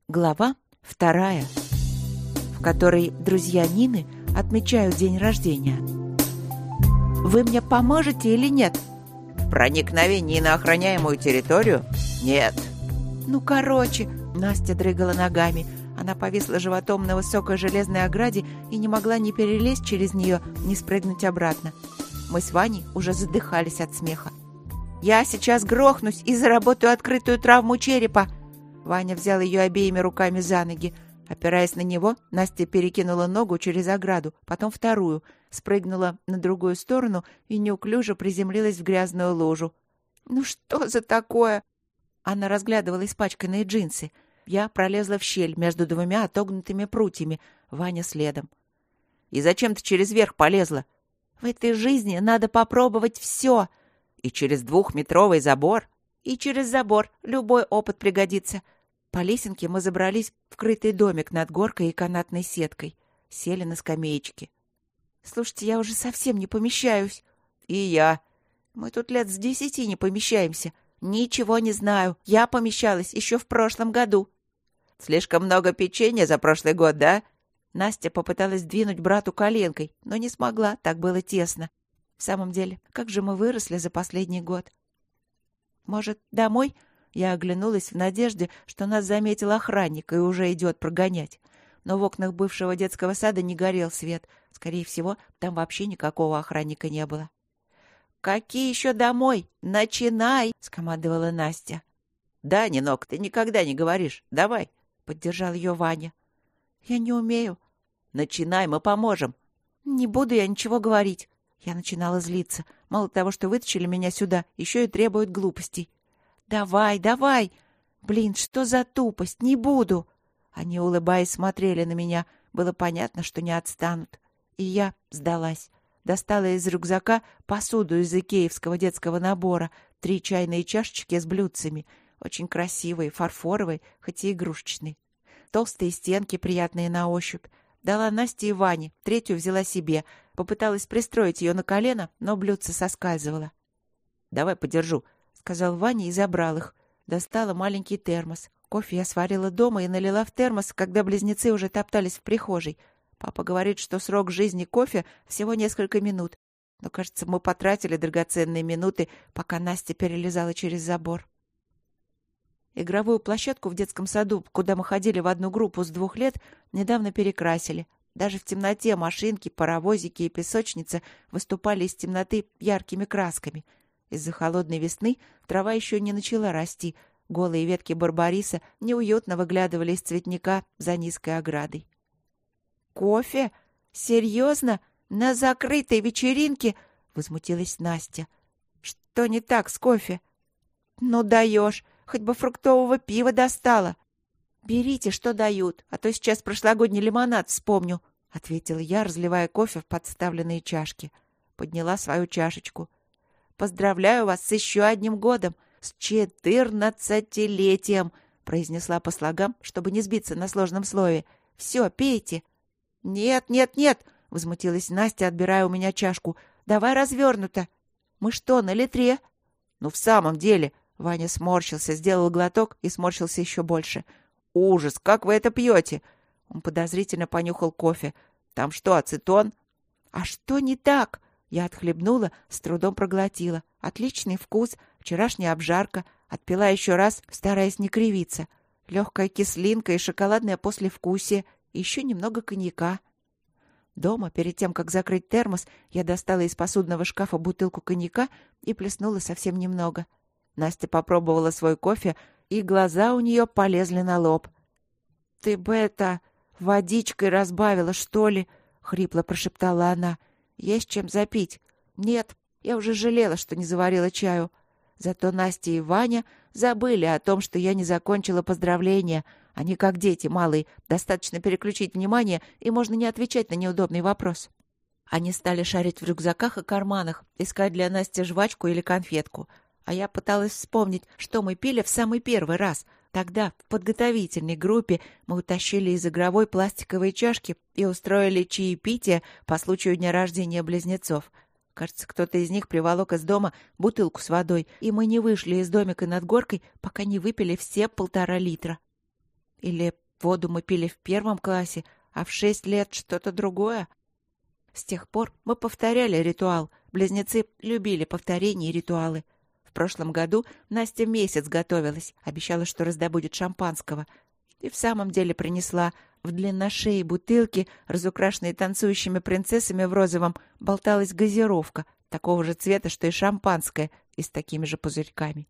Глава 2, в которой друзья Нины отмечают день рождения. «Вы мне поможете или нет?» В проникновении на охраняемую территорию? Нет. Настя дрыгала ногами. Она повисла животом на высокой железной ограде и не могла ни перелезть через нее, ни спрыгнуть обратно. Мы с Ваней уже задыхались от смеха. «Я сейчас грохнусь и заработаю открытую травму черепа!» Ваня взял ее обеими руками за ноги. Опираясь на него, Настя перекинула ногу через ограду, потом вторую, спрыгнула на другую сторону и неуклюже приземлилась в грязную лужу. «Ну что за такое?» Она разглядывала испачканные джинсы. Я пролезла в щель между двумя отогнутыми прутьями, Ваня следом. «И зачем ты через верх полезла?» «В этой жизни надо попробовать все!» «И через 2-метровый забор?» «И через забор. Любой опыт пригодится». По лесенке мы забрались в крытый домик над горкой и канатной сеткой. Сели на скамеечки. «Слушайте, я уже совсем не помещаюсь». «И я». «Мы тут лет с 10 не помещаемся. Ничего не знаю. Я помещалась еще в прошлом году». «Слишком много печенья за прошлый год, да?» Настя попыталась двинуть брату коленкой, но не смогла, так было тесно. В самом деле, как же мы выросли за последний год. «Может, домой?» Я оглянулась в надежде, что нас заметил охранник и уже идет прогонять. Но в окнах бывшего детского сада не горел свет. Скорее всего, там вообще никакого охранника не было. «Какие еще домой? Начинай!» — скомандовала Настя. «Да, Нинок, ты никогда не говоришь. Давай!» — поддержал ее Ваня. «Я не умею». «Начинай, мы поможем». «Не буду я ничего говорить». Я начинала злиться. Мало того, что вытащили меня сюда, еще и требуют глупостей. «Давай, давай!» «Блин, что за тупость? Не буду!» Они, улыбаясь, смотрели на меня. Было понятно, что не отстанут. И я сдалась. Достала из рюкзака посуду из икеевского детского набора, 3 чайные чашечки с блюдцами. Очень красивые, фарфоровые, хоть и игрушечные. Толстые стенки, приятные на ощупь. Дала Насте и Ване, 3-ю взяла себе. Попыталась пристроить ее на колено, но блюдце соскальзывало. «Давай подержу», — сказал Ваня и забрал их. Достала маленький термос. Кофе я сварила дома и налила в термос, когда близнецы уже топтались в прихожей. Папа говорит, что срок жизни кофе всего несколько минут. Но, кажется, мы потратили драгоценные минуты, пока Настя перелезала через забор. Игровую площадку в детском саду, куда мы ходили в одну группу с 2 лет, недавно перекрасили. Даже в темноте машинки, паровозики и песочница выступали из темноты яркими красками. Из-за холодной весны трава еще не начала расти. Голые ветки барбариса неуютно выглядывали из цветника за низкой оградой. «Кофе? Серьезно? На закрытой вечеринке?» — возмутилась Настя. «Что не так с кофе?» «Ну даешь! Хоть бы фруктового пива достала!» «Берите, что дают, а то сейчас прошлогодний лимонад вспомню», — ответила я, разливая кофе в подставленные чашки. Подняла свою чашечку. «Поздравляю вас с еще одним годом, с 14-летием», — произнесла по слогам, чтобы не сбиться на сложном слове. «Все, пейте». «Нет, нет, нет», — возмутилась Настя, отбирая у меня чашку. «Давай развернуто». «Мы что, на литре?» «Ну, в самом деле», — Ваня сморщился, сделал глоток и сморщился еще больше. «Ужас, как вы это пьете?» Он подозрительно понюхал кофе. «Там что, ацетон?» «А что не так?» Я отхлебнула, с трудом проглотила. Отличный вкус, вчерашняя обжарка. Отпила еще раз, стараясь не кривиться. Легкая кислинка и шоколадное послевкусие. И еще немного коньяка. Дома, перед тем, как закрыть термос, я достала из посудного шкафа бутылку коньяка и плеснула совсем немного. Настя попробовала свой кофе, и глаза у нее полезли на лоб. «Ты бы это, водичкой разбавила, что ли?» — хрипло прошептала она. «Есть чем запить?» «Нет, я уже жалела, что не заварила чаю». Зато Настя и Ваня забыли о том, что я не закончила поздравления. Они как дети малые, достаточно переключить внимание, и можно не отвечать на неудобный вопрос. Они стали шарить в рюкзаках и карманах, искать для Насти жвачку или конфетку. А я пыталась вспомнить, что мы пили в самый первый раз. Тогда, в подготовительной группе, мы утащили из игровой пластиковые чашки и устроили чаепитие по случаю дня рождения близнецов. Кажется, кто-то из них приволок из дома бутылку с водой, и мы не вышли из домика над горкой, пока не выпили все 1,5 литра. Или воду мы пили в 1 классе, а в 6 лет что-то другое? С тех пор мы повторяли ритуал. Близнецы любили повторения и ритуалы. В прошлом году Настя месяц готовилась, обещала, что раздобудет шампанского. И в самом деле принесла. В длинношее бутылке, разукрашенной танцующими принцессами в розовом, болталась газировка, такого же цвета, что и шампанское, и с такими же пузырьками.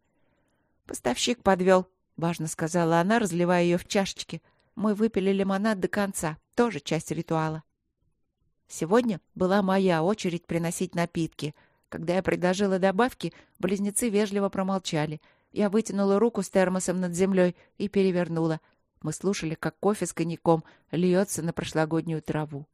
«Поставщик подвел», — важно сказала она, разливая ее в чашечки. «Мы выпили лимонад до конца, тоже часть ритуала». Сегодня была моя очередь приносить напитки. Когда я предложила добавки, близнецы вежливо промолчали. Я вытянула руку с термосом над землей и перевернула. Мы слушали, как кофе с коньяком льется на прошлогоднюю траву.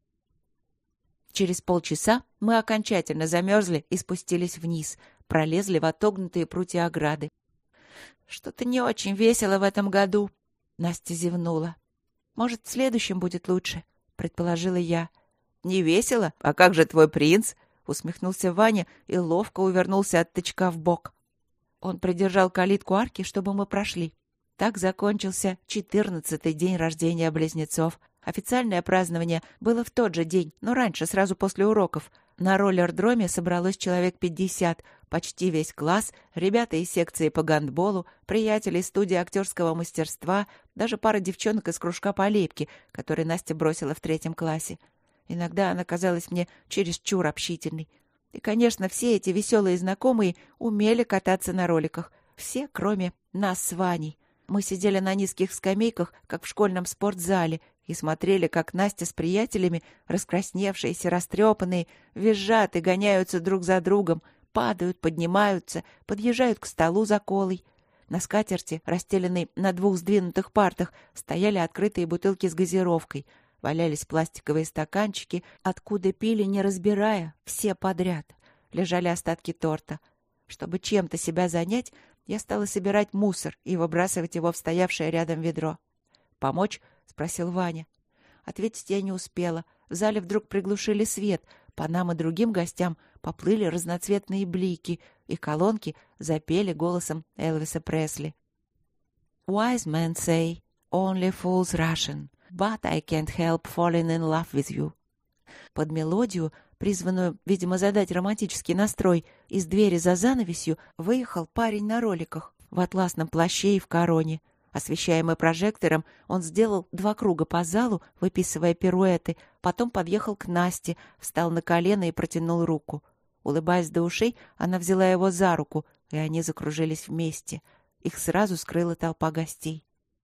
Через полчаса мы окончательно замерзли и спустились вниз, пролезли в отогнутые прутья ограды. «Что-то не очень весело в этом году», — Настя зевнула. «Может, в следующем будет лучше», — предположила я. «Не весело? А как же твой принц?» — усмехнулся Ваня и ловко увернулся от тычка в бок. Он придержал калитку арки, чтобы мы прошли. Так закончился 14-й день рождения близнецов. Официальное празднование было в тот же день, но раньше, сразу после уроков. На роллердроме собралось человек 50, почти весь класс, ребята из секции по гандболу, приятели из студии актерского мастерства, даже пара девчонок из кружка по лепке, который Настя бросила в 3 классе. Иногда она казалась мне чересчур общительной. И, конечно, все эти веселые знакомые умели кататься на роликах. Все, кроме нас с Ваней. Мы сидели на низких скамейках, как в школьном спортзале, и смотрели, как Настя с приятелями, раскрасневшиеся, растрепанные, визжат и гоняются друг за другом, падают, поднимаются, подъезжают к столу за колой. На скатерти, расстеленной на 2 сдвинутых партах, стояли открытые бутылки с газировкой. Валялись пластиковые стаканчики, откуда пили, не разбирая, все подряд. Лежали остатки торта. Чтобы чем-то себя занять, я стала собирать мусор и выбрасывать его в стоявшее рядом ведро. «Помочь?» — спросил Ваня. Ответить я не успела. В зале вдруг приглушили свет. По нам и другим гостям поплыли разноцветные блики, и колонки запели голосом Элвиса Пресли. «Wise men say, only fools Russian. But I can't help falling in love with you». Под мелодию, призванную, видимо, задать романтический настрой, из двери за занавесью выехал парень на роликах в атласном плаще и в короне. Освещаемый прожектором, он сделал 2 круга по залу, выписывая пируэты, потом подъехал к Насте, встал на колено и протянул руку. Улыбаясь до ушей, она взяла его за руку, и они закружились вместе. Их сразу скрыла толпа гостей.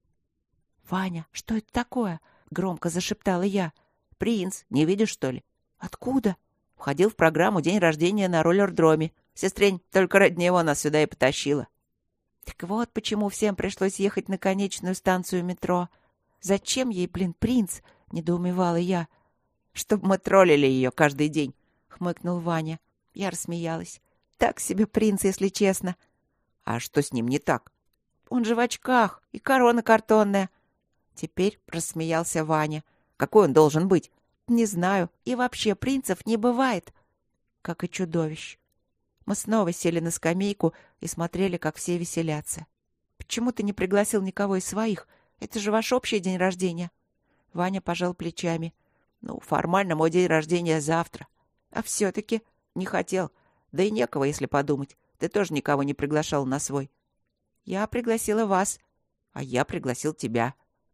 «Ваня, что это такое?» — громко зашептала я. «Принц, не видишь, что ли?» «Откуда?» «Входил в программу «День рождения» на роллердроме. Сестрень только ради него нас сюда и потащила». Так вот почему всем пришлось ехать на конечную станцию метро. «Зачем ей, принц?» — недоумевала я. «Чтобы мы троллили ее каждый день», — хмыкнул Ваня. Я рассмеялась. «Так себе принц, если честно». «А что с ним не так?» «Он же в очках, и корона картонная». Теперь рассмеялся Ваня. «Какой он должен быть?» «Не знаю. И вообще принцев не бывает». Как и чудовищ. Мы снова сели на скамейку и смотрели, как все веселятся. «Почему ты не пригласил никого из своих? Это же ваш общий день рождения». Ваня пожал плечами. «Ну, формально мой день рождения завтра». «А все-таки...» «Не хотел. Да и некого, если подумать. Ты тоже никого не приглашал на свой». «Я пригласила вас». «А я пригласил тебя».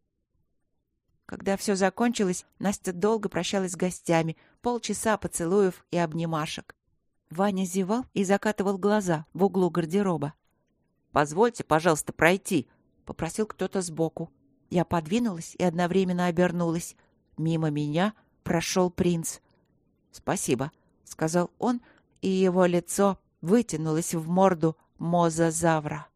Когда все закончилось, Настя долго прощалась с гостями, полчаса поцелуев и обнимашек. Ваня зевал и закатывал глаза в углу гардероба. «Позвольте, пожалуйста, пройти», — попросил кто-то сбоку. Я подвинулась и одновременно обернулась. Мимо меня прошел принц. «Спасибо», — сказал он, и его лицо вытянулось в морду мозазавра.